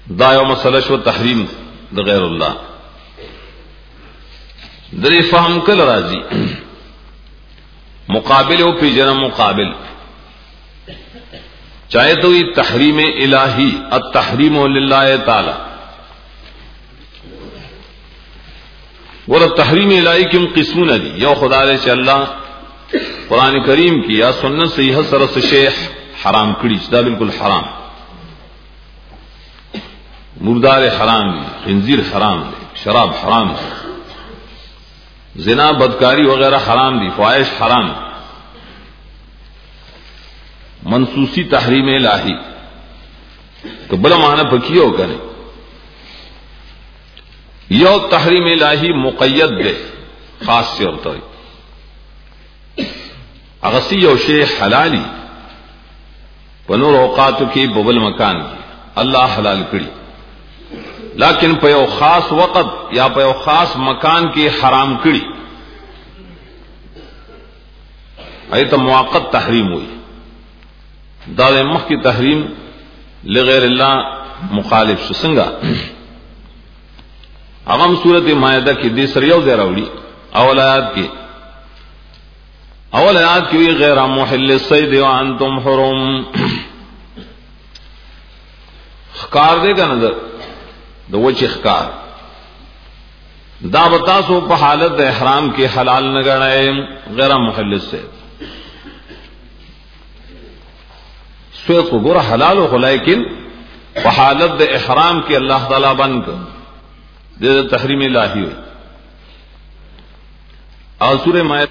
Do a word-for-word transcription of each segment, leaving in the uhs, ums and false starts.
دا you مسله شو تحریم د غیر الله درې فهم کل راځي مقابل او پیجن مقابل چاہے تو یہ تحریم الہی التحریم للہ تعالی ور تحریم الہی کم قسمون دی یو خدا لے چ اللہ قرآن کریم کی یا سنت صحیح سرس شیخ حرام کڑی دا بالکل حرام مردار حرام دی خنزیر حرام دی شراب حرام دی زنا بدکاری وغیرہ حرام دی فواحش حرام دی منسوسی تحریم الہی تو بڑا معنی پکیو کرے یو تحریم الہی مقید دے خاص سے ہوتا ہے اغسی یو شے حلالی پنور اوقات کی ببل مکان کی اللہ حلال کری لیکن پیو خاص وقت یا پیو خاص مکان کی حرام کری ایتا موقت تحریم ہوئی دار مخ کی تحریم لغیر اللہ مخالف سنگا اغم صورت مائدہ کی دیسر یو زیر اولی اول آیات کی اول آیات کی غیر محل الصید وانتم حرم خکار دے گا نظر دو وچ اخکار دا بتاسو پا حالت احرام کی حلال نگرائے غیر محل الصید سویت کو گورا حلال ہو لیکن پا حالت احرام کی اللہ تعالی بن کر دے تحریم الہی ہوئی اور سورہ مائدہ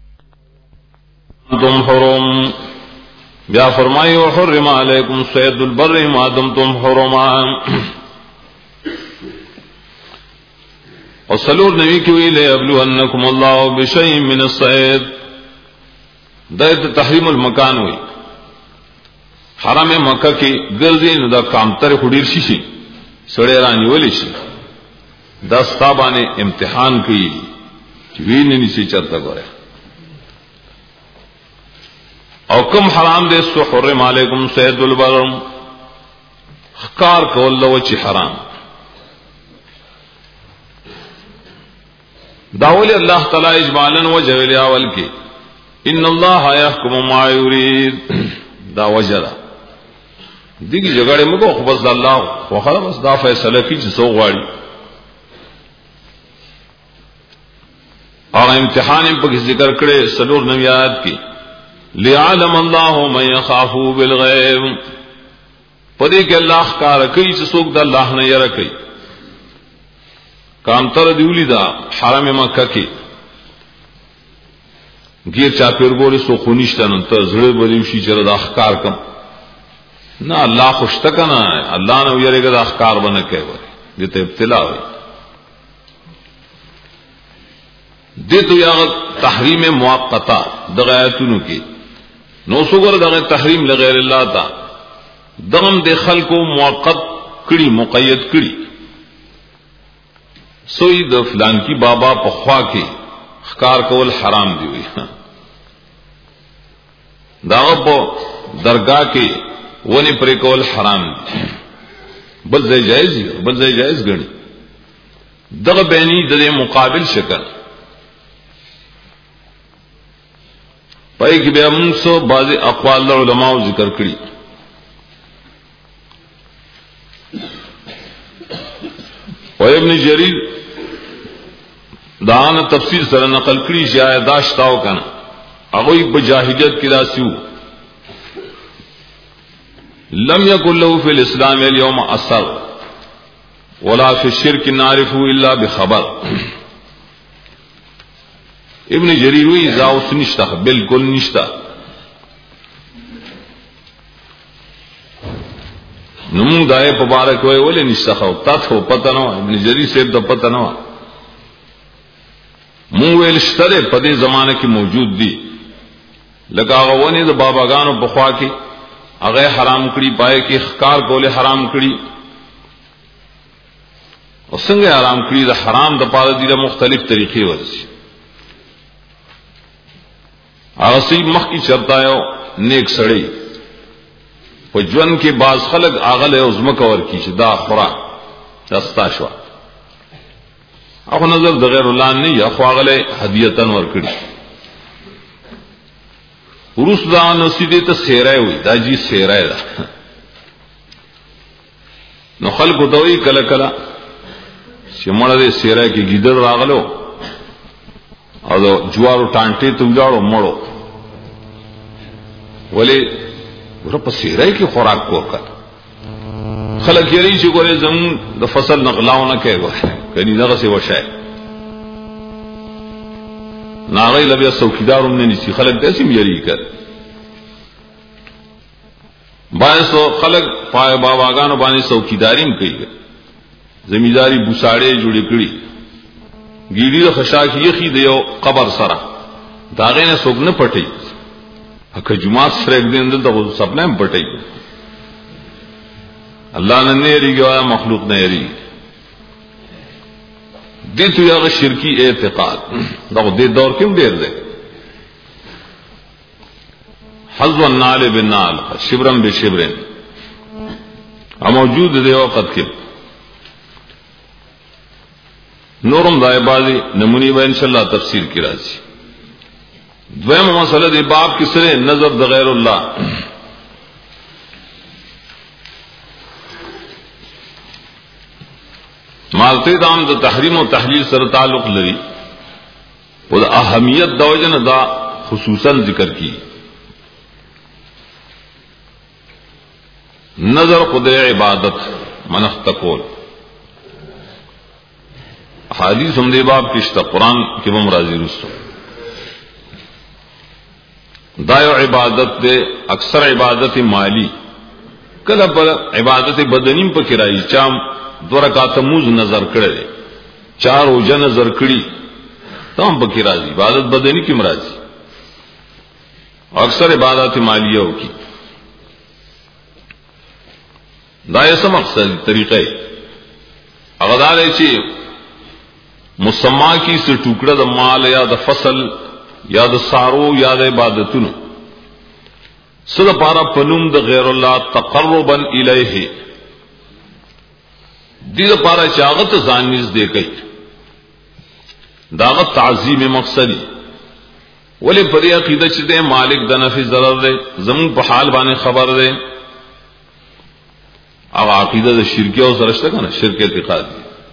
تم حرم بیا فرمائی وحرم علیکم صید البر ما دمتم حرما اور سلور نبی کی ہوئی لے ابلونکم اللہ بشیء من الصید دے تحریم المکان ہوئی حرم مکہ کی گرزی ندا کامتر خودیر شیشی سڑے رانی ولی شی دستابانے امتحان کی وین نیسی چرتا گورے او کم حرام دے سو حرم علیکم صید البرم خکار کول لوچی حرام داولی اللہ تعالی اجمالا و جویل اول کی ان اللہ یحکم ما یرید دا وجرا دیگی جگڑے مگو خبص دا اللہ وخلا بس دا فیصلہ کی چی سو غاڑی اور امتحان پر ذکر کرے سلور نویات کی لِعَلَمَ اللَّهُ مَنْ يَخَافُ بِالْغَيْبِ پدے کہ اللہ کا رکئی چسوک دا اللہ نے یرکئی کام تر دیولی دا حرم مکہ کی گیر چاپیر گوری سو خونیشتا ننتر زڑے بدیوشی چرا دا اخکار کم نا اللہ خوشتکا نا اللہ نے یرے گا دا اخکار بنکے بارے دیتا ابتلا ہوئی دیتو یا تحریم موقتا دغایتونو کی نو سوگر دغه تحریم لغیر اللہ تا دغم دے خلقو موقت کڑی مقید کڑی سوئی د فلان کی بابا پخوا کی خکار کول حرام دی ہوئی داغ پو درگاہ کی ونی پری کول حرام دی بل زی جائز بل زی جائز گنی دغ بینی دے مقابل شکل پائی کی بیا منگ سو بعض اقوال علماء ذکر کری و ابن جریر دان تفسیر سر نقل کری شاید داشتاو کنا اگوی بجاہلیت کی راسیو لم یکن له فی الاسلام اليوم اثر ولا فی الشرک نعرفه الا بخبر ابن جریر وی زاوس نشتا بالکل نشتا نمو دائے پبارک ہوئے ولی نشتا خو تات ہو پتہ نوا ابن جریر سے دا پتہ نوا مو ویل شترے پدے زمانے کی موجود دی لگا غوانی دا بابا گانو بخوا کی اغے حرام کری پائے کی خکار کولے حرام کری اور سنگے حرام کری دا حرام دا پارا دی دا مختلف طریقے ورسی آغسی مخ کی چرتا ہے نیک سڑی خو ژوند کې باز خلق اغله عظمه کور کی چې دا خورا دستا شو اخو نظر د غیر الله نه یا خو اغله هدیهتن ور کړی ورس دا نصیدې ته سیرای وي دا جی سیرای دا نو خلق دوی کله کله چې مړه دې سیرای کې ګیدر راغلو او جوارو ټانټې ته ولاړو مړو ولی ور په سیرای کې خوراک وکړ خلک یې چې ګورې زمون د فصل نغلاونه کوي کني دغه څه وشای ناغی لبیا څوکیدارم نه نسی خلک داسې یری کړ بایسو خلک پای باباګانو باندې څوکیداریم کوي زمینداری بوساړې جوړې کړې ګیری د خشاک یخي دیو قبر سره داغه نه سوګ نه پټي اکه جمعه سره یک دین دغه سپنه پټي الله نه نېریږي مخلوق نه نېریږي دې تو یو شرکی اعتقاد دغه دې دور کې ډېر دی حظ النال بالنال شبرم بشبرن ا موجود دی وخت کې نورم دای بازی نمونی به ان شاء الله تفسیر کی راځي دویم مسله دی باب کې سره نظر د غیر الله مالته دام د تحریم او تحلیل سره تعلق لري او د اهمیت د وجنه دا خصوصا ذکر کی نظر خدای عبادت منخت کول حدیث هم دی باب کشتا قرآن کی بم راضی رسو دایو عبادت دے اکثر عبادت مالی کله پر عبادت بدنیم په کرای چام دو رکعات موز نظر کړي چار وجه نظر کړي تم په کرای عبادت بدنی کی مرادی اکثر عبادت مالیه کی دایو سم مقصد طریقې هغه دا چې مسما کی سے ټوکړه د مال یا د فصل یا د سارو یا د عبادتونو سره پارا پنوم د غیر الله تقربا الیه دې لپاره چې هغه ته ځان نږدې کوي داغه تعظیم مقصدی ولی پر عقیده چې د مالک د نفع ضرر دی زمون په حال باندې خبر دی او عقیده د شرک او سره شته کنه شرک اعتقاد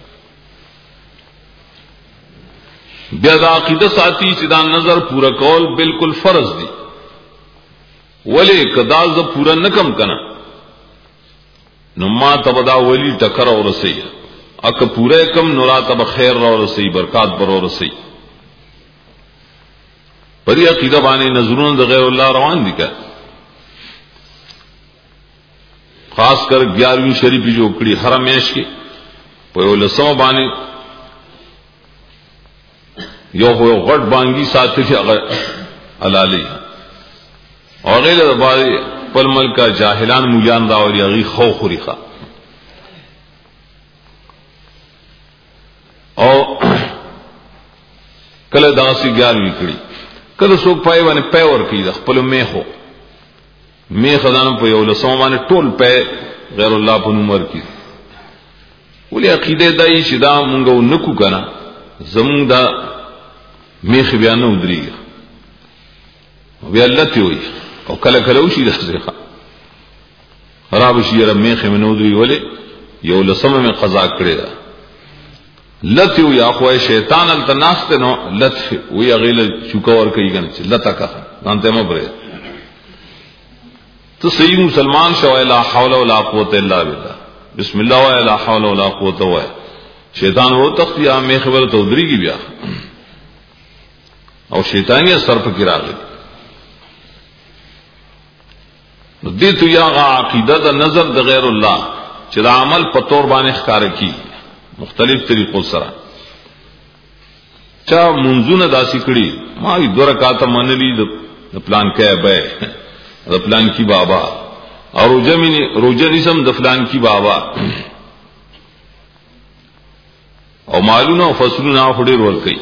بیا دا عقیده ساتي چې دا نظر پورا کول بالکل فرض دی ولی کدا ز پورا نکم کنا نو ما تبدا ولی ټکر اور رسي اک پورا کم نورا تب خیر اور رسي برکات پر اور رسي پری عقیده باندې نظرون د غیر الله روان دي کا خاص کر گیارہویں شریف جو کړي حرمېش کې په ولسمه باندې یو هو غټ بانګي ساتي چې هغه علالي او غیر د باندې پر ملک جاهلان مولیان دا او یغي خو خوريخه او کله داسي ګاروي کړی کله څوک پای باندې پای ور کوي د خپل میخو میخ دانو په یو لسمه باندې ټول پای غیر الله په نوم ورکی ولې عقیده دای چې دا مونږ نکو کنه زمونږ دا میخ بیا نه ودرېږي بیا الله ته وي او کله کله وشي دغه خراب شي را میخ منو ودرې ولې یو لسمه می قضا کړی دا لته وي اخو شیطان التناست نو لته وي غیل چوکور کوي ګن چې لته کا انته مبره تو صحیح مسلمان شو لا حول ولا قوت الا بالله بسم الله ولا حول ولا قوت ولا شیطان وہ تختیا می خبر ته ودرېږي بیا او شیطانی اثر په کې راغلی نو دې تو یا عقیده د نظر د غیر الله چې د عمل په تور باندې ښکار کی مختلف طریقو سره چا منځونه داسي کړي ما یې دوه رکعات منلي د پلان کې به د پلان کی بابا او روجمنی روجنیسم د فلان کی بابا او مالونه او فصلونه خډیر ور کوي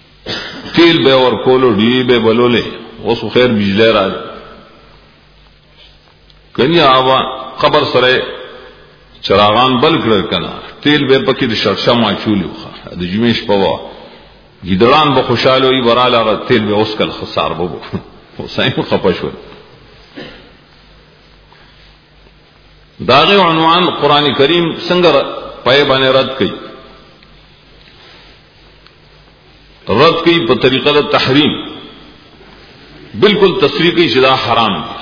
تیل به ور کولو دی به بلولې اوس خیر بجلی را کنی آوا قبر سره چراغان بل کړ کنا تیل به پکې د شرشه ماچولیو د جمیش پوا ګیدړان به خوشاله وي وراله تیل به اوس کل خسار بو حسین خپشول. داغه عنوان قران کریم څنګه پای باندې رد کړي رد کړي په طریقه د تحریم بالکل تصریح کړي چې دا حرام دي.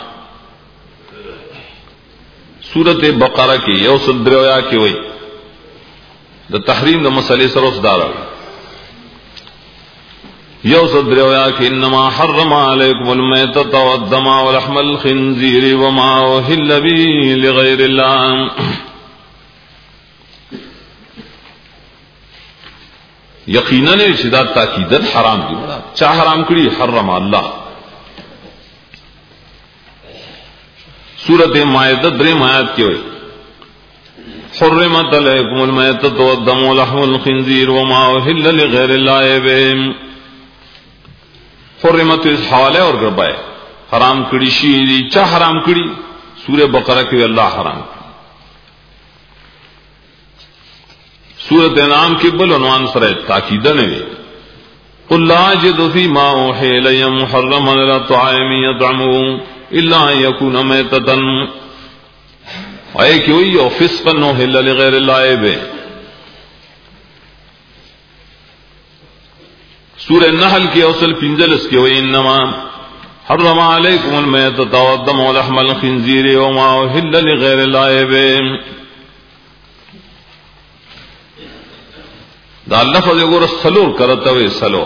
سورۃ بقرہ کې یو سل دریا کې وایي د تحریم د مسلې سره اوس دارا یو سل دریا کې انما حرم علیکم المیتۃ والدم ولحم الخنزیر وما أهل به لغیر الله. یقینا چې دا تاکیدن حرام دي. چا حرام کړی؟ حرم الله. سورۃ مائدہ دریم آیات کې وایي حرمت علیکم المیتۃ والدم ولحم الخنزیر وما أهل لغیر الله به. حرمت اس حوالے اور گربائے حرام کړي شي. چا حرام کړي؟ سورہ بقرہ کې الله حرام کړي. سورۃ انعام کې بل عنوان سره تاکید نه وي قل لا اجد فيما اوحي الي محرما على طعام يطعمه الا ان يكون ميتة اي کوي او فسقا أهل لغير الله به. سورہ النحل کی اوصل پنجلس کی وی انما حرم علیکم المیتۃ والدم ولحم الخنزیر وما أهل لغیر الله به. دا لفظ وګور سلور کرته وی سلور.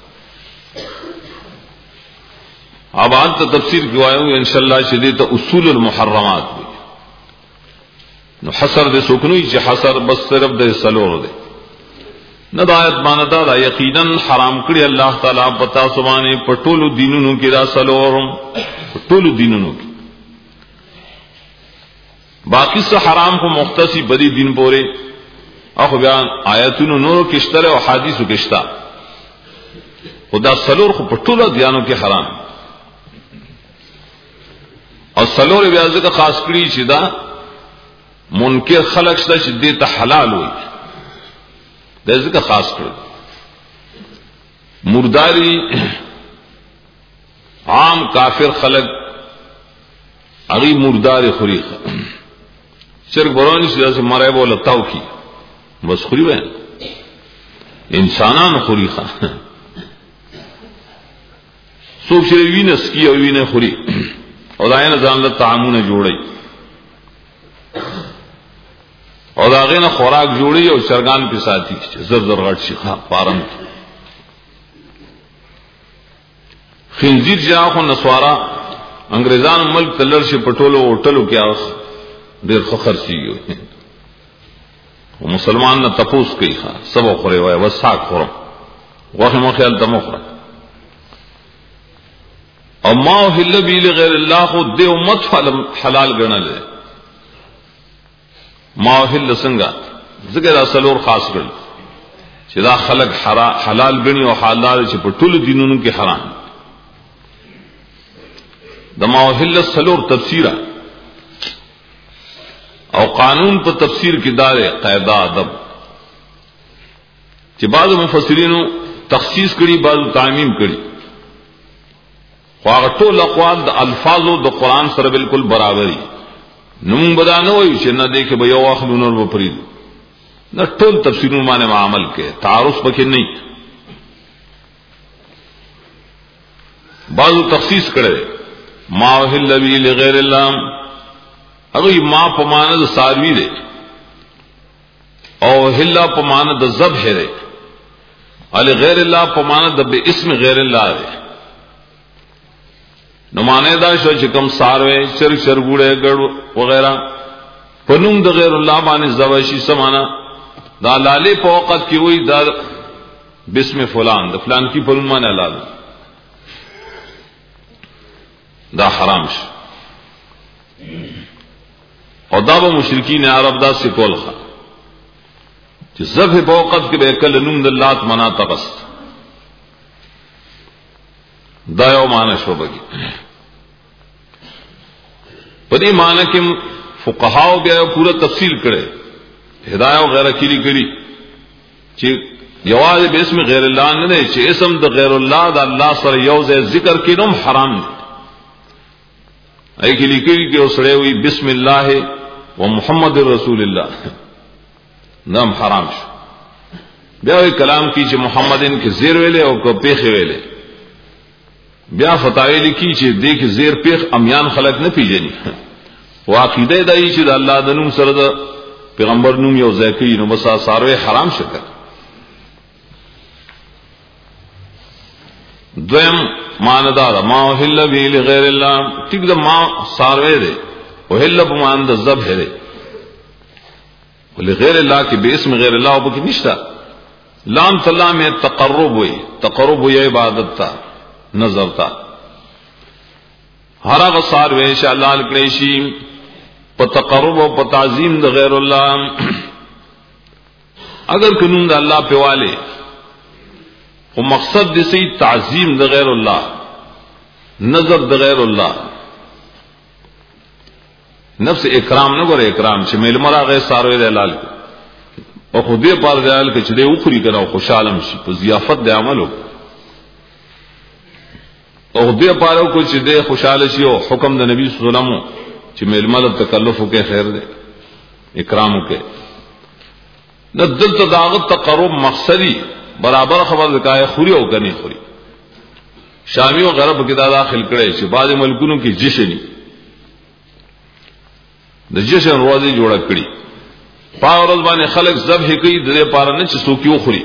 اب انت تفسیر کیوایو ان شاء الله شدید اصول المحرمات دی. نو حصر دے سکنوی چې حصر بس صرف دے سلور دے ندایت ماندا دا یقینا حرام کړی الله تعالی پتا سبحانه پټولو دینونو کې دا سلورم پټولو دینونو کې باقی څه حرام کو مختصی بدی دین پورے اخو بیان آیاتونو نور کشتره او حدیثو کشتا خدا سلور خو پټولو دیانو کې حرام او سلور بیا ځکه خاص کړی چې دا منکر خلق شته چې دې ته حلال وي د ځکه خاص کړ. مرداری عام کافر خلق اغي مردار خوري شرک برانی چې داسې مرای بوله تاو کی بس خوري وای انسانان خوري ښه څوک چې وینس کی او وینه خوري او داینه ځان له طعامونه جوړي او دا غینه خوراک جوړي او چرګان په ساتي زر زر غټ شي ښا فارم خنزیر جاخو نسوارا انګريزان ملک تلر شي پټولو هوټلو کې اوس ډېر فخر شي او مسلمان نه تپوس کوي ښا سبا خوري وای وساک خورم واخه مو خیال تمخره او ما هل بی لغیر الله خو دې امت حلال ګڼل ما هل څنګه ذکر اصلور خاص کړ چې دا خلق حلال غني او حلال چې په ټول دینونو کې حرام. د ما هل سلور تفسیر او قانون په تفسیر کې دار قاعده ادب چې بعض مفسرینو تخصیص کړي بعض تعمیم کړي خو هغه ټول اقوال د الفاظو د قران سره بالکل برابرۍ نوم بدانه وي چې نه دې کې به یو اخلو نور به پرید نه ټول تفسیرونه باندې عمل کې تعارض پکې نه بعضو تخصیص کړي ما وهل بی لغیر الله هغه ما په معنا د ساروی دی او هلا په معنا د ذبح دی ال غیر الله په معنا د به اسم غیر الله دی. نو معنی دا شو چې کوم ساروی چر چرګوړې ګړ وغیرہ پنوم د غیر الله باندې زواشي سمانا دا لاله په وخت کې وای دا بسم فلان د فلان کی پنوم باندې حلال دا حرام شي او دا به مشرکین عرب دا سکول خا چې ذبح په وخت کې به کله نوم د لات منات بس دا یو معنی شو بګي. پدې معنی کې فقهاو بیا پورا تفصیل کړي هدايه وغیرہ کلی کړي چې یواز باسم غیر الله نه دی چې اسم د غیر الله د الله سره یو ځای ذکر کینوم حرام دی ای کلی کړي کې اوسړې وي بسم الله و محمد رسول الله نام حرام شو بیا وی کلام کی چې محمدن کې زیر ویلې او کو پیخ ویلې بیا فتاوی لیکي چې دې کې زیر پیخ امیان خلق نه پیژني واقعده دای چې د الله د نوم سره د پیغمبر نوم یو ځای کوي نو بس ساروي حرام شکر دویم ماندار ما وحل به لغیر الله ټیک د ما ساروي دی وحل په مان د ذبح دی ولغیر الله کې به اسم غیر الله وبکې نشتا لام تعالی میں تقرب ہوئی تقرب ہوئی عبادت تا نظر تا ہر هغه ساروي ان شاء الله الکلیشی په تقرب او په تعظیم د غیر الله اگر قانون د الله په والے او مقصد د سي تعظیم د غیر الله نظر د غیر الله نفس اکرام نه ګره اکرام چې مل مراغه ساروي د حلال او خو دې پر ځال کې چې دې وخوري کنه خوشاله شي په ضیافت د عملو او دې پاره کو چې دې خوشاله شي او حکم د نبی صلی الله علیه وسلم چې مل مل تکلف کې خیر دې اکرام کې د دلته داغت تقرب مقصدی برابر خبر وکای خوري او کني خوري شامی او غرب کې دا داخل کړي چې بعض ملکونو کې جشنی د جشن ورځې جوړه کړي پاورز باندې خلق ذبح کوي د دې پاره نه چې سوکیو خوري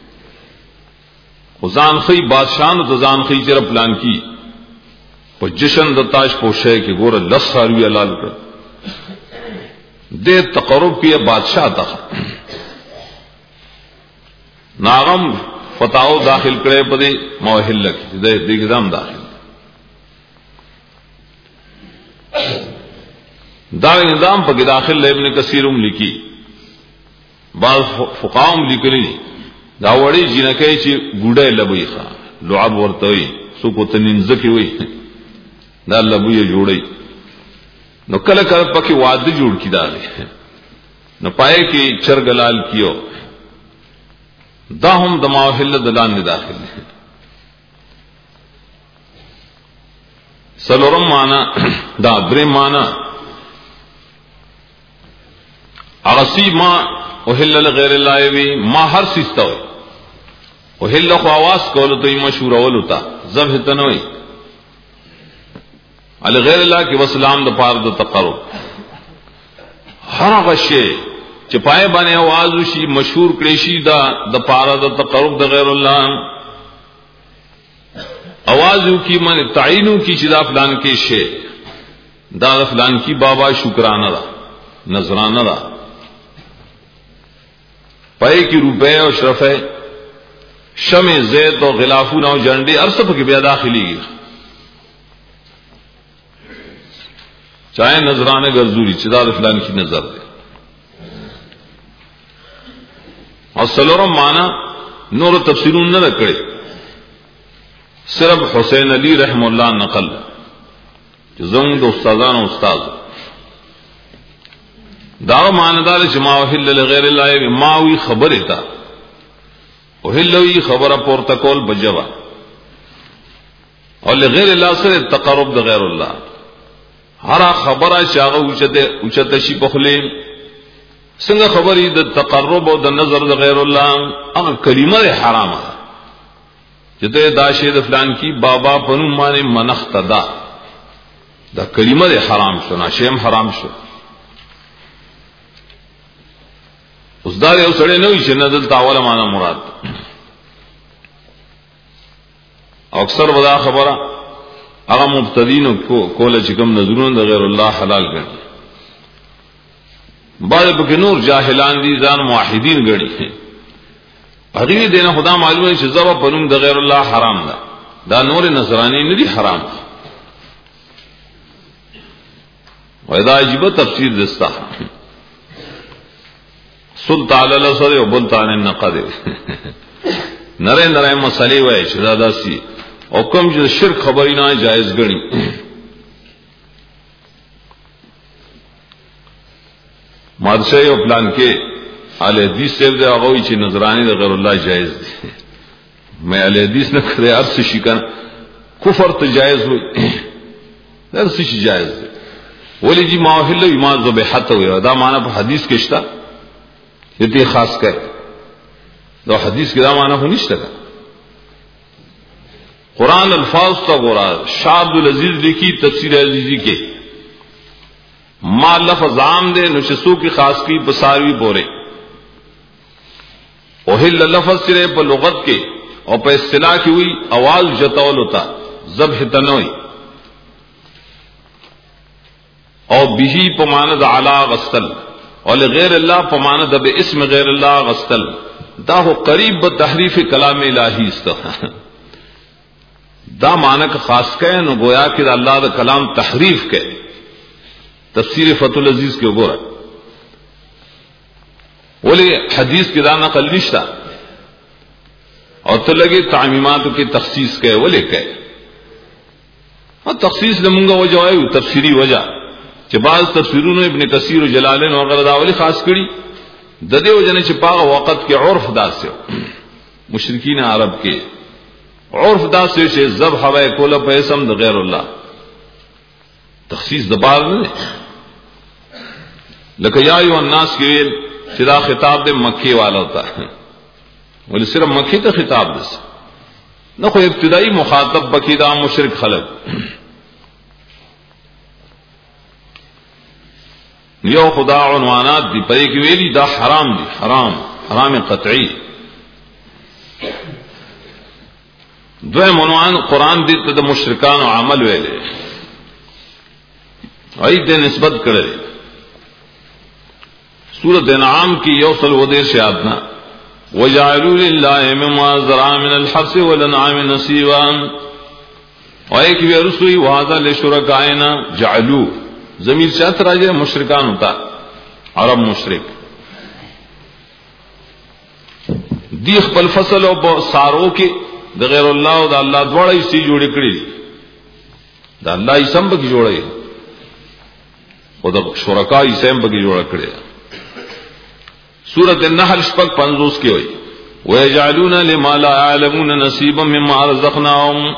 خدان خي بادشاہ نو ځان خي چر پلان کی په جشن د تاج پوشه کې ګوره لس ساروي حلال کړ دې تقرب کې بادشاہ تا ناغم فتاو داخل کړي په دې موحل کې دې دې نظام داخل دا نظام په داخل ابن کثیرم لیکي بعض فقام لیکلي دا وړي جنکه چې ګوډه لبوي ښا لعب ورته وي سو کو تننځ کې وي دا لبوي جوړي نو کله کله پکې واده جوړ کیدا نو پای کې چرګلال کیو دا هم د ماحل دلان نه داخل دي سلورم معنا دا درې معنا اغسی ما وحل لغیر الله وی ما هر سیستو وحل خو आवाज کول ته مشهور اولتا ذبح تنوي ال غیر الله کې وسلام د پاره د تقرب هر هغه شی چې پای باندې आवाज وشي مشهور کړي شي دا د پاره د تقرب د غیر الله आवाज کی من تعینو کی چې دا فلان کې شی دا فلان کی بابا شکرانه دا نذرانه دا پای کی روپے او شرفے شمع زیت او غلافون او جنډي ارسب کې بیا داخلي چاہے نذرانه ګرځوري چې دا فلان کی نظر ده او سلورم معنا نور تفسیرون نه کړي صرف حسین علی رحم الله نقل زنګ د استادانو استاد دا ماندار چې ما وحل لغیر الله ما وی خبره تا وحلوی خبره پورتکول بجوا او لغیر الله سره تقرب د غیر الله هر خبره شاغه اوچته اوچته شي بخله څنګه خبرې د تقرب او د نظر د غیر الله هغه کلمه حرامه چې دا شی د فلان کی بابا پنو باندې منخت دا دا کلمه حرام شو ناشیم حرام شو اوس دا یو سړی نه وي چې نه دلته اوله معنا مراد اکثر ودا خبره هغه مبتدین کو کوله چې کوم نظرونه د غیر الله حلال ګڼي بعض په نور جاهلان دي ځان موحدین ګڼي هغه دینه خدا معلومه چې زبا پنوم د غیر الله حرام ده دا نور نظرانی نه دي حرام ودا عجیب تفسیر دستا سلطان الله سره او بلتان النقد نره نره مسلې وای چې دا داسي او کوم چې شرک خبرې نه جایز ګڼي مادشاہی او پلان کې اهل حدیث سے دے هغه چې نظرانی د غیر الله جائز دي. مې اهل حدیث نه کړی ارس شي کنه کفر ته جائز وي درس شي جائز دي. ولی جی ماحل ایمان ذبیحت وي دا معنا په حدیث کې شته دې خاص کړ دا حدیث کې دا معنا خو نشته. قرآن الفاظ تا غورا شاہ عبد العزیز لکھی تفسیر عزیزی کے ما لفظ عام دے نشسو کی خاص کی بساروی بورے اوہل لفظ سرے پر لغت کے اور پر اصطلاح کی ہوئی آواز جتول ہوتا ذبح تنوئی اور بہی پماند علا غسل اور غیر اللہ پماند اب اسم غیر اللہ غسل دا ہو قریب بتحریف کلام الہی استغفر دا معنی کا خاص کہے نو گویا کہ اللہ دا کلام تحریف کے تفسیر فتح العزیز کے اوپر بولے حدیث کی دا نقل نشتا اور تو لگے تعمیمات کی تخصیص کے بولے کہ اور تخصیص لمنگا وجہ ہے تفسیری وجہ کہ بعض تفسیروں نے ابن کثیر و جلالین وغیرہ داولی خاص کری ددے وجہ نے چھپا وقت کے عرف دا سے مشرکین عرب کے عرف دا سے شے ذبح و کولا پیسم د غیر اللہ تخصیص دبار نے لکہ یا ایو الناس کے صدا خطاب دے مکے والا ہوتا ہے ولی صرف مکے کا خطاب دس نہ کوئی ابتدائی مخاطب بقیدہ مشرک خلق یو خدا عنوانات دی پرے کی ویلی دا حرام دی حرام حرام قطعی دویم عنوان قرآن دیتا دا مشرکان و عمل ویلے عید دے نسبت کرے سورۃ انعام کی یوصل ودیر سے آدنا وَجَعَلُوا لِلَّهِ مِمَّا زَرَعَ مِنَ الْحَرْثِ وَالْأَنْعَامِ نَصِيبًا اور ایک بھی رسوئی وَهَذَا لِشُرَكَائِنَا جَعَلُوا ضمیر چاہت راجے مشرکان ہوتا عرب مشرک دیخ پل فصل و سارو کے دا غیر اللہ و دا اللہ دوڑا اسی جوڑے کری دا اللہ اسم بکی جوڑے و دا شرکا اسم بکی جوڑا کری سورۃ النحل شپک پنزوس کی ہوئی وَيَجْعَلُونَ لِمَا لَا يَعْلَمُونَ نَصِيبًا مِمَّا رَزَقْنَاهُمْ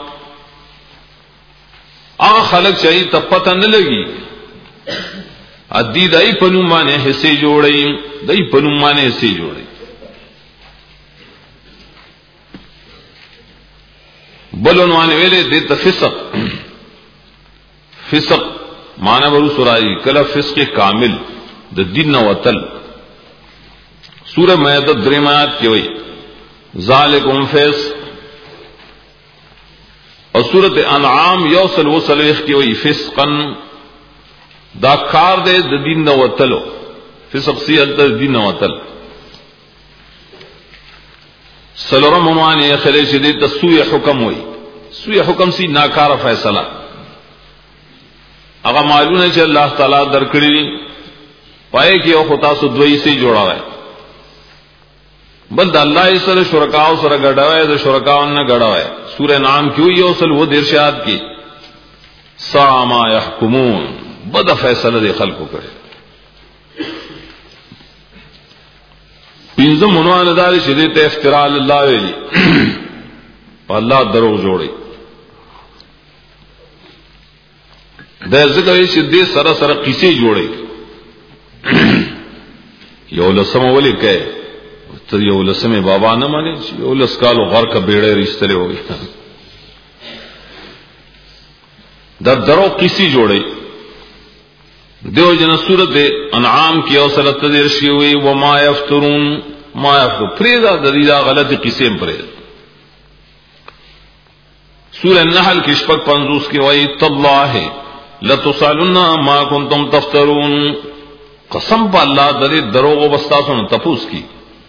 آغا خلق چاہیے تب پتہ نہ لگی ادی دائی پنمانے حصے جوڑے دائی پنمانے حصے جوڑے بلونوانے ویلے دیتا فسق فسق معنی برو سرائی کلا فسق کامل دا دین وطل سورہ مائدہ درمایات کی ہوئی ذالکم فسق اور سورۃ انعام یوصل وصلیخ کی ہوئی فسقن دا کار دے دا دین وطلو فسق سی التا دین وطل سلورم عنوان خلے سے دیتا سوء حکم ہوئی سوء حکم سی ناکار فیصلہ اگر معلوم ہے کہ اللہ تعالیٰ درکڑی پائے کہ وہ خطا سدوئی سے جوڑا ہے بل دا اللہ سر شرکاؤ سر گڑا ہے دا شرکاؤ نہ گڑا ہے سورہ نام کیوں یہ اصل وہ درشاد کی سا ما یحکمون بد فیصلہ دے خلق کو کرے پینزم عنوان داری شدیت افتراء اللہ ویلی اللہ دروغ جوڑی دا ذکر شدیت سر سر قصے جوڑی یو لسم ولی کہے تو یو لسم بابا نہ مانے یو لس کالو غر کا بیڑے رشتلے ہو گئی در درو کسی جوڑے دیو جن سورت انعام کی اوصلت تدرشی ہوئی وما یفترون ما یفترون پریدا دریدا غلط قسم پرید سورہ نحل کی شپک پنزوس کی وئی تاللہ لتسالن ما کنتم تفترون قسم پا اللہ دری دروغ و بستاسون تپوس کی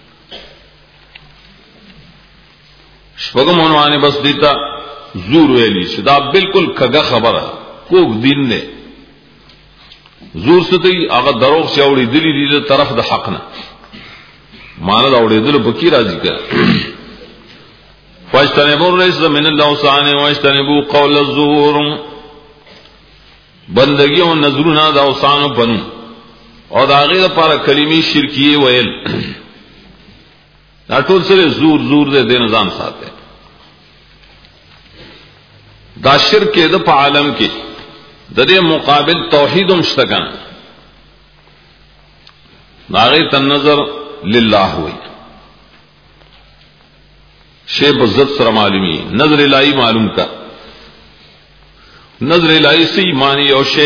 شپگم عنوان بس دیتا زور ویلی شدا بالکل کگا خبر کوک دین نے زور ستی آغا دروغ سے اوڑی دلی دیل طرف دا حقنا مانا دا اوڑی دل بکی راضی کر فاجتنبو الرئیس من اللہ سانے واجتنبو قول الزور بندگی و نظرنا دا اوسانو بنو او دا غیر لپاره کلمې شرکیه ویل دا ټول سره زور زور دې د نظام ساته دا شرک د په عالم کې د دې مقابل توحید هم شته کنه ناغی تن نظر للہ ہوئی شی بزت سر معلومی نظر الہی معلوم کا نظر الہی سی مانی او شی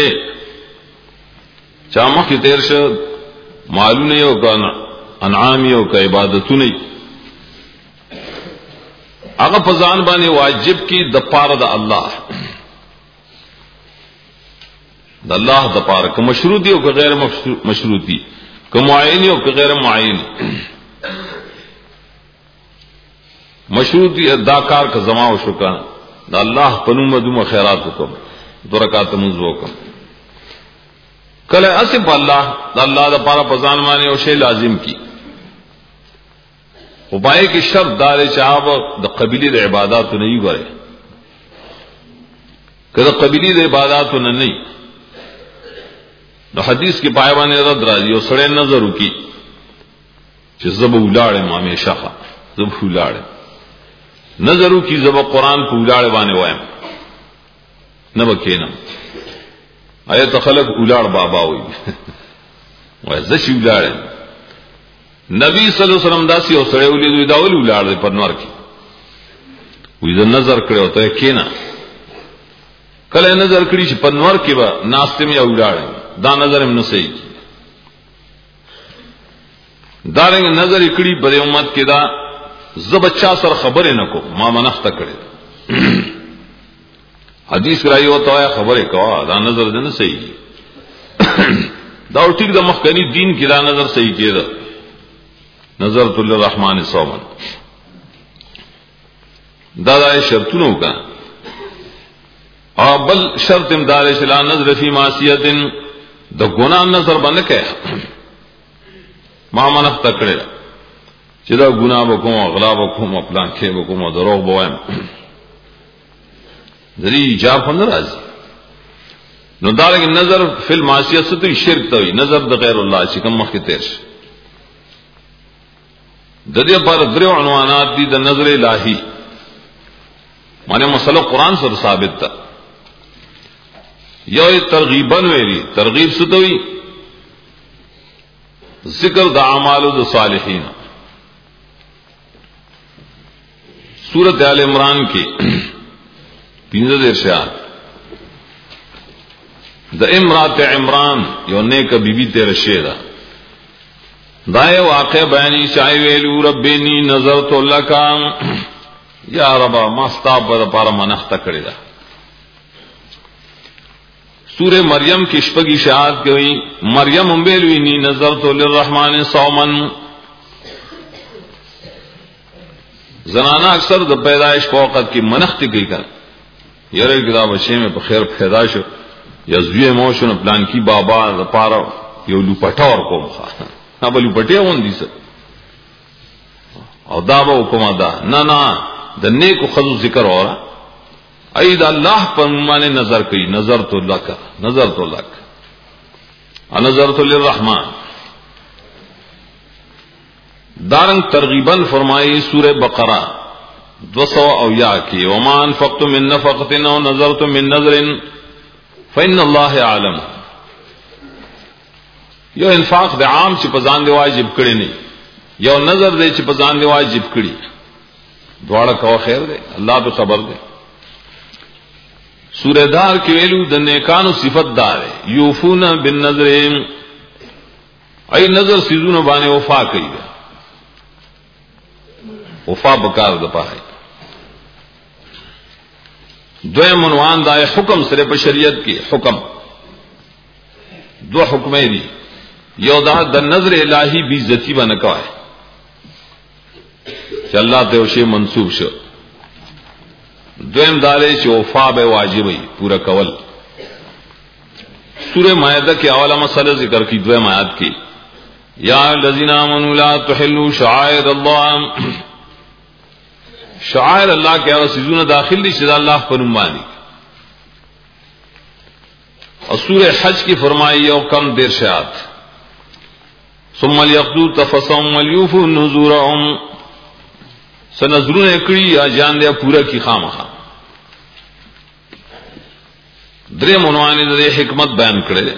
چامخ کی تیر شد معلوم نہیں ہو کا انعامی ہو کا عبادتو نہیں اگر فضان بانی واجب کی دپار دا اللہ دا اللہ دپار کا مشروطی ہو کا غیر مشروطی کہ معینی ہو کہ غیر معینی مشروطی اداکار کا زما و شکا دا اللہ پنوم دوم خیرات حکم دو رکعت منذ حکم کل اسف اللہ دا اللہ دا پارا پزان مانے او شے لازم کی وبائے کی شرط دار چاہب دا قبیلی دا عبادات نہیں گرے کہ دا قبیلی دا عبادات نہیں نو حدیث کی پایوان رد راضی او سڑے نظر کی چې زب ولاړې ما همیشه ښه زب ولاړې نظر کی زب قرآن په ولاړې باندې وایم نه وکینم آیت خلق ولاړ بابا وي وای زشي ولاړې نبی صلی الله علیه وسلم داسې او سړی ولې دا ول ولاړ په نور کې وې د نظر کړو ته کینا کله نظر کړی چې په نور کې به ناشته مې ولاړې دا نظر هم نه صحیح دارنګ نظر کړي بر امت کې دا زب بچا سره خبره نکو ما منخته کړي حدیث راي وته خبره کوا دا نظر نه صحیح دا ټیک د مخکنی دین کې دا نظر صحیح کېده نظر تل الرحمن صومن دا دا شرطونه وکړه او بل شرط امدار شلا نظر فی معصیت د ګناه نظر باندې کې ما منخ تکړه چې دا ګناه وکوم اغلا وکوم خپل کې وکوم دروغ بوایم ذری ایجاب هم راځي نو دارنګ نظر فی المعصیت ستوي شرک توي نظر د غیر الله چې کوم مخ کې تیر شي د دې پر درو عنوانات دي د نظر الہی معنی مسله قران سره ثابت ده یو ترغیبن ویلی ترغیب ستوي ذکر د اعمال د صالحین سورۃ آل عمران کی پنځه ارشاد د امرات عمران یو نیک بیبی تیر شه ده دای واقع بیانی چای ویلو ربنی نظرت لک یا رب ما ستا پر پر منخت کړی ده سورہ مریم کی شپږی شهادت کوي مریم هم ویلو انی نظرت للرحمن صوما زنانا اکثر د پیدائش په وخت کې منخت کوي کړه یره کتاب شی میں په خیر پیدا شو یا زوی موشن پلان کی بابا د پاره یو لوپټور کوم ښه ها بل لوپټه ون دي او دا به کومه ده نه نه د نیکو خذو ذکر اورا اید الله پر معنی نظر کوي نظر تو لک نظر تو لک نظر تو للرحمن دارنگ ترغیبا فرمائی سورہ بقرہ دو سو او یا کی وما انفقتم من نفقۃ او نظرتم من نظر فإن الله عالم یو انفاق د عام چې پزان دی واجب کړي نه یو نظر دی چې پزان دی واجب کړي دواړه کو خیر دی الله به خبر دی سورہ دار کې ویلو د نیکانو صفت دار یوفون بالنظر ای نظر سيزونه باندې وفا کوي وفا بکار د پاره دویم عنوان دا حکم سره په شریعت کې حکم دو حکمه دي یو دا د نظر الہی بی عزتی باندې کوي چې الله ته شی منسوب شو دویم دالے چې وفا به واجب وي پورا کول سورہ مائدہ کې اوله مسئلہ ذکر کی دویم آیات کې یا الذین آمنوا لا تحلوا شعائر الله شعائر اللہ کے اور سيزونه داخل دي چې الله په نوم باندې اور سورہ حج کی فرمائی یو کم دیر شات ثم ليقضوا تفثهم وليوفوا نذورهم سنذرون کړي یا جان دې پورا کی خامخا. درې مونوانې د حکمت بیان کړي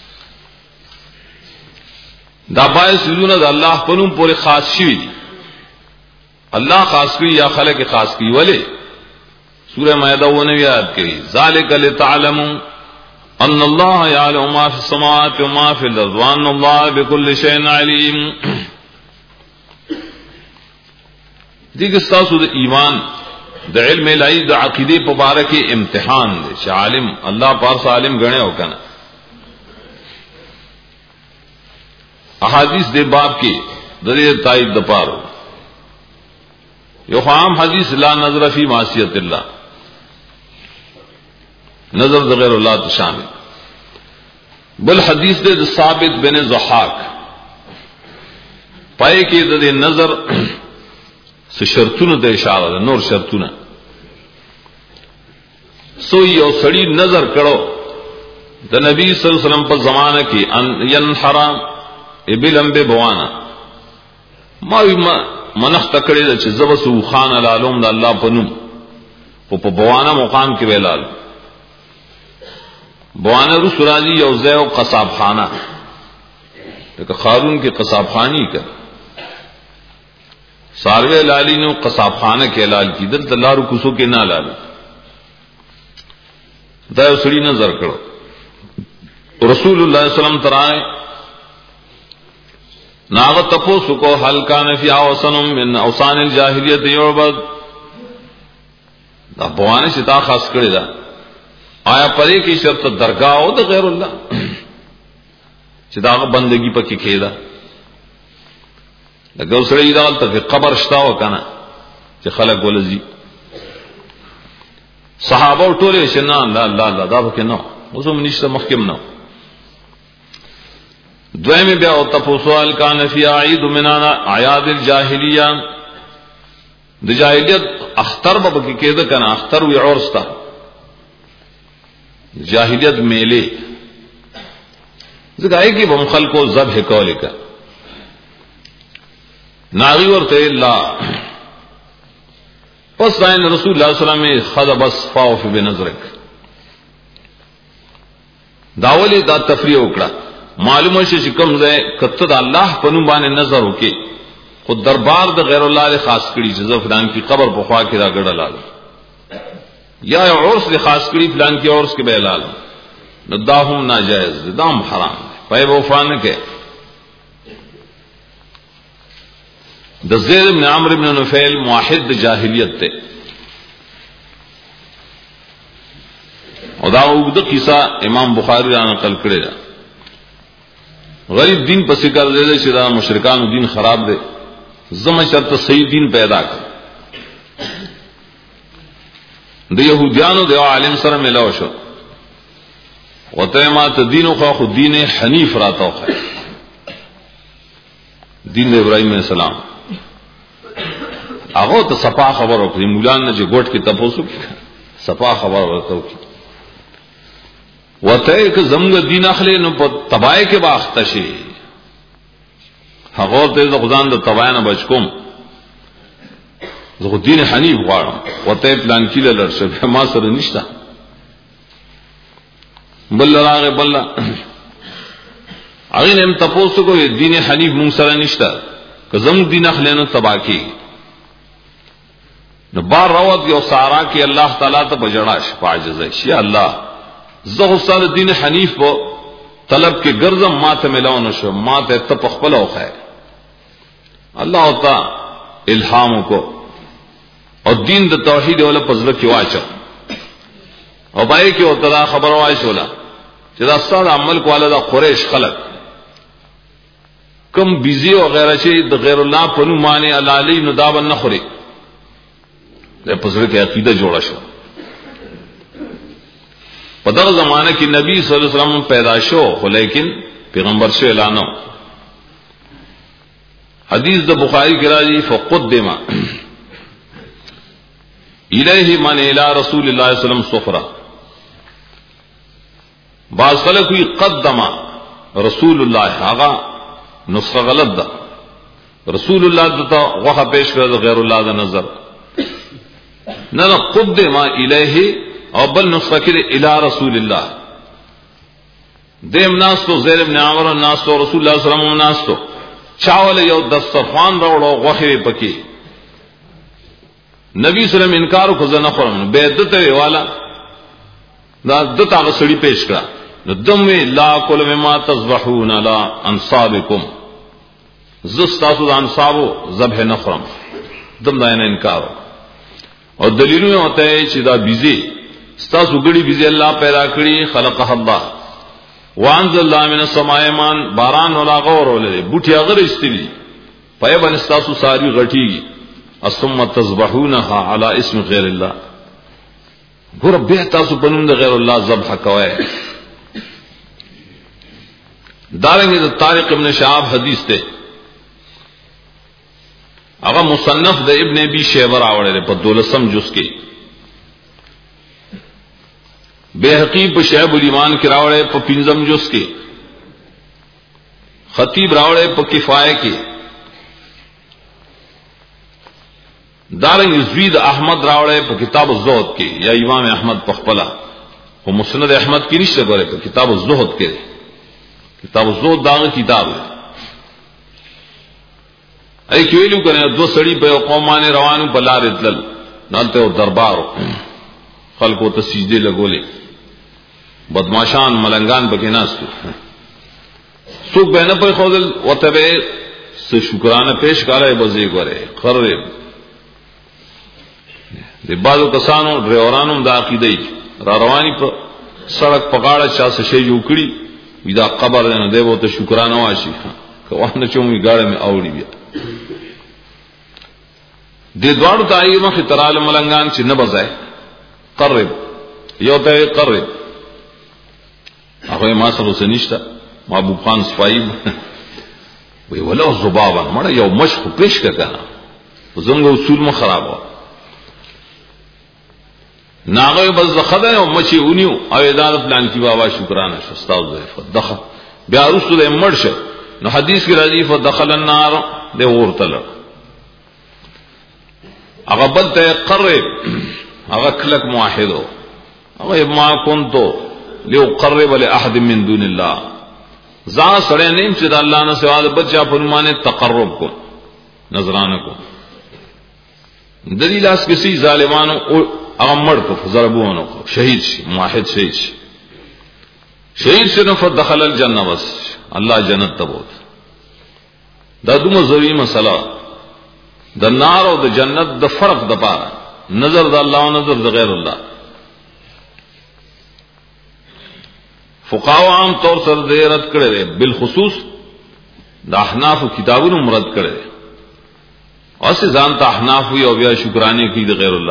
دا بای سيزونه د الله په نوم پورې خاص شوي دي. الله خاص کړي یا خلق خاص کړي ولې سورہ مائدہ ونوی آیت کړي ذالک لتعلموا ان الله يعلم ما في السماوات وما في الارض وان الله بكل شيء عليم. دیګ تاسو د ایمان د علم الہی د عقیده په باره کې امتحان دی چې عالم الله پاک عالم غنه او کنه. احادیث دے باب کی دلیل تائید د پاره یو عام حدیث لا نظر فی معصیت اللہ نظر د غیر اللہ تو شامل. بل حدیث دے ثابت بن ضحاک پائے کہ د نظر سے شرطونه د اشاره ده نور شرطونه سو یو سړی نظر کړو د نبی صلی الله علیه وسلم په زمانہ کې ان ينحرام ابلم به بوانا ما منخ تکړه چې زبسو خان العالم د الله پنوم په په بوانا مقام کې ویلال بوانا رسول الله یو ځای او قصاب خانه دغه قارون کې قصاب خانی کړ ساروی لالی نو قصاب خانه کې لال کی دل تلارو کوسو کې نه لال دا یو سړی نظر کړو رسول الله صلی الله علیه وسلم ترای ناغ تپوسو کو حل کان فی اوسن من اوسان الجاهلیت یعبد دا بوانه شتا خاص کړی دا آیا پرې کې شرط درگاہ او د غیر الله چې دا بندگی پکې کېدا لکه سړی دا ته قبر شتا وکنه چې خلق ولزي صحابه ټول شنه لا لا لا دا پکې نو اوسم نشته محکم نو. دویم بیا او تفصیل کان فی عید من اعیاد الجاهلیه د جاهلیت اختر به کې کېده کنه اختر وی عرستا جاهلیت میله زګای کې بم خلکو ذبح کوله کا ناغي ورته الله پس راین رسول الله صلی الله علیه وسلم خذ بس فاوف بنظرک داولی دا تفریح وکړه معلومه شي چې کوم ځای کته د الله په نوم باندې نظر وکي خود دربار د غیر الله له خاص کړي چې زفدان کی قبر په خوا کې را ګډلال یا عرس له خاص کړي فلان کی عرس کې به اعلان نداهم ناجائز دام حرام پای وفان کې د زید بن عمرو بن نفیل موحد جاهلیت ته او دا وګړه قصہ امام بخاری را نقل کړی دا غریب دین پسې کار دی چې دا مشرکانو دین خراب دی زما شرط صحیح دین پیدا کړ د يهودانو د عالم سره ملاو شو وته ما ته دین خو خو دین حنیف راته خو دین د ابراهیم علیه السلام هغه ته صفا خبر ورکړي مولانا نه چې ګوټ کې تاسو صفا خبر ورکړو وته که زمغه دین اخلي نو په تبای کې باخته شي هغه ته خدان د تبای نه بچ کوم زه دین حنیف غواړم وته پلان کې لرشه ما سره نشته بل راغه بل هغه نیم تاسو کو دین حنیف مون سره نشته که زم دین اخلي نو تبا کې نو بار راوت یو سارا کې الله تعالی ته بجړا شي عاجز شي الله زه سره دین حنیف په طلب کې ګرځم ماته ملاو نشو ماته ته په خپل اوخه الله تعالی الهام کو او دین د توحید ول پزله کې واچو او پای کې او تعالی خبر وای شولا چې دا ستاسو عمل کوله د قریش خلق کم بیزی او غیره چې د غیر الله په نوم باندې علالی نو دا ون خوري د پزله کې عقیده جوړه شو. په دغه زمانه کې نبی صلی الله علیه وسلم پیدا شو خو لیکن پیغمبر شو اعلانو حدیث د بخاری کې راځي فقدم الیه من الی رسول الله صلی الله علیه وسلم صفرا بعض خلک وی قدم رسول الله هغه نسخه غلط ده. رسول الله دته وغه پیش کړ غیر الله د نظر نه نه قدم الیه او بل نسخه کې الی رسول الله دیم ناس تو زید ابن عمرو ناس تو رسول الله صلی الله علیه وسلم ناس تو چاول یو دسترخوان راوړو غوخه پکې نبی صلی الله علیه وسلم انکار کو زنه خورم به دته والا دا دته غسړي پیش کړه نو دم لا کل مما تذبحون لا انصابکم زستاسو د انصابو ذبح نخرم دم دا نه انکار او دلیلونه ہوتے چې دا بيزي ستاسو ګړي بيزي الله پیدا کړی خلقه الله وانزل الله من السماء مان باران ولا غور ولې بوټي غره استلی پای باندې ستاسو ساری غټيږي ثم تذبحونها على اسم غير الله ګور به تاسو بنوم د غیر الله ذبح کوي دارنګه د طارق ابن شهاب حدیث ته هغه مصنف د ابن ابي شيبه راوړل په دولسم جز کې بیهقی په شعب الایمان کې راوړل په پنځم جز کې خطیب راوړل په کفایه کې دارنګ زید احمد راوړل په کتاب الزهد کې یا امام احمد په خپل او مسند احمد کې نشته غره په کتاب الزهد کې کتاب الزهد داغه کتاب دی ای کیلو کنه دو سړی په قومانه روانو بلار دل نالته دربار خلکو ته سجده لګولې بدمعشان ملنګان بګی ناستو څوک به نه پر خودل وتبه س شکرانه پیش کړای بځي غره خره د بازو کسانو ډرایورانو د عقیده را رواني په سړک په غاړه چا څه شی جوړ کړی ودا قبر نه دیو ته شکرانه واشي کوانه چومي غاړه می اوړي بیا د دوړو تایمه خطرال ملنګان چې نه بځای قرب یو ته قرب هغه ما سره سنشتہ محبوب خان صفائی وی ولو زبابا مړه یو مشق پیش کړه زنګ اصول مو خرابو ناغه بس خدای او مچي اونیو او اداره پلان کی بابا شکرانه شستاو زه دخه بیا رسول مرشه نو حدیث کی راضی فدخل النار ده ورتل هغه بل ته قرب هغه کلک موحدو هغه ما كنت ليقرب لاحد من دون الله ذا سره نیم چې د الله نه سوا بچا په معنی تقرب کو نظرانه کو دلیل اس کسی ظالمانو هغه مړ کو ضربونه کو شهید شي موحد شهید شي شهید شنو فدخل الجنه بس الله جنت ته بوت دا دومره ضروري مسله د نار او د جنت د فرق د پاره نظر د الله او نظر د غیر الله فقهاء عام طور سره دې رد کړي بالخصوص د احناف کتابونو مراد کړي او سه ځان ته احناف او بیا شکرانه کوي د غیر الله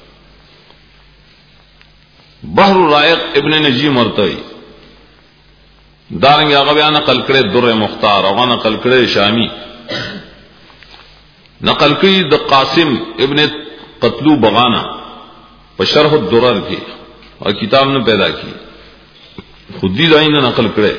بحر الرائق ابن نجیم ورته دارنګ هغه بیان نقل کړي در مختار او نقل کړي شامی نقل کړي د قاسم ابن قتلو بغانا په شرح الدرر کې او کتاب نه پیدا کړي خودی داینه نقل کړي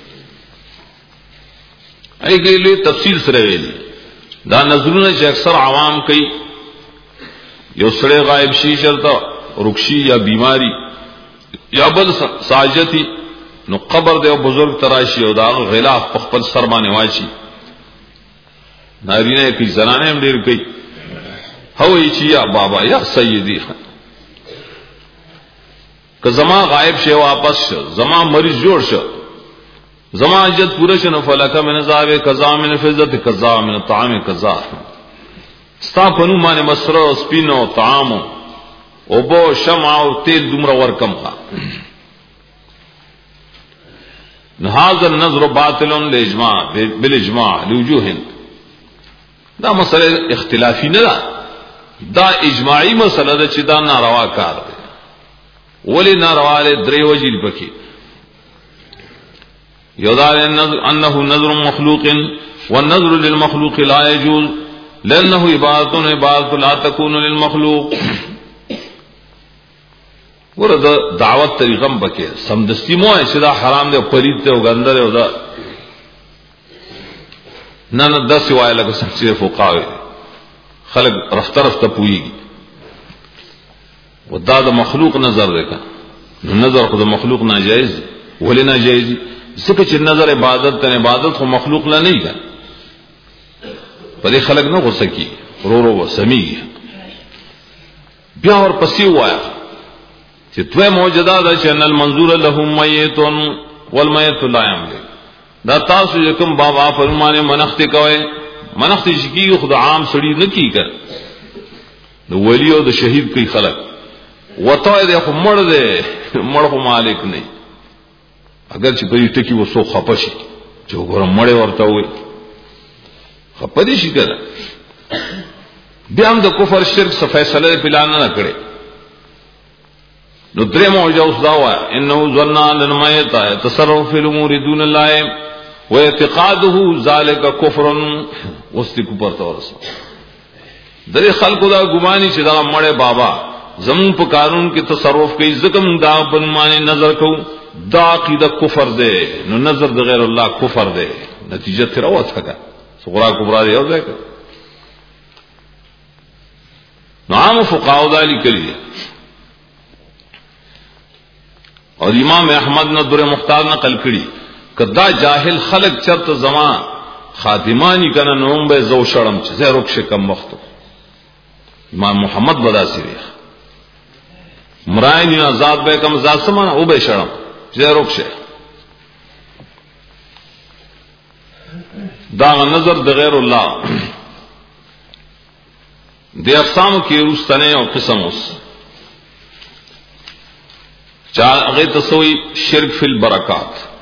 ایګه له تفصیل سره ویلي دا نظرونه چې اکثر عوام کوي یو سره غائب شي شرطه رکشي یا بیماری یا بل ساجتی نو قبر دی او بزرگ تراشی او دا غلاف په خپل سر باندې واچي نارینه کی زنانه هم ډیر کوي هوې چې یا بابا یا سیدی که زما غائب شي واپس شو زما مریض جوړ شو زما اجت پوره شنو فلک من ذاب قضا من فزت قضا من طعام قضا ستا پنو باندې مسرو سپینو طعام او بو شمع او تیل دومره ورکم کا هذا النظر باطل لاجماع بالاجماع لوجوه دا مسله اختلافی نه ده دا اجماعی مسله ده چې دا ناروا کار دی ولی ناروا له درې وجې پکې یودار النظر انه نظر مخلوق والنظر للمخلوق لا يجوز لانه عبادت عبادت لا تكون للمخلوق ورته دعوت طریقم پکې سمدستی مو چې دا حرام دی پرید ته وګندره او دا نه نه داسې وایي لکه څنګه چې فقهاوی خلک رفته رفته پوهېږي و دا د مخلوق نظر دی که نو نظر خو د مخلوق ناجایز دی. ولې ناجایز دی؟ ځکه چې نظر عبادت ته عبادت خو مخلوق لا نه وي که په دې خلک نه غوسه کېږي ورو ورو سمیږي. بیا ورپسې ووایه چې دوی موجوده ده چې ان المنظور له میت والمیت لا یملک. دا تاسو چې کوم بابا فرمانه منښت کوي منښت شي خو د عام سړي نه کیږي نو ولی او د شهید کوي خلک وته دې خو مړ دې مړ خو مالک نه اگر چې په دې ټکی وسو خپشي چې وګورم مړ ورته وي خپدي شي کړه. بیا هم د کفر شرک څخه فیصله پلان نه کړي. نو درې موجه اوس دا وایي انه ظن ان المیت يتصرف في الامور دون الله واعتقاده ذلك كفر. اوس دې کو پرته ورسو درې خلکو دا ګماني چې دا مړ بابا زمون په قانون کې تصرف کوي زکم دا په معنی نظر کو دا عقیده کفر ده. نو نظر د غیر الله کفر ده. نتیجه تر اوسه صغرا کبرا دی او ځکه نو عام فقهاو دا لیکلي او امام احمد نے در مختار نقل کړي کدا جاهل خلق چرته زما خاتمانی کنه نوم به زو شړم چې زه روک شکم وخت امام محمد بدا سری مرای نه آزاد به کم ذات سمانه او به شړم چې زه روک شه. دا نظر د غیر الله د اقسام کې روستنه او قسم اوس چا هغه تسوي شرک فی البرکات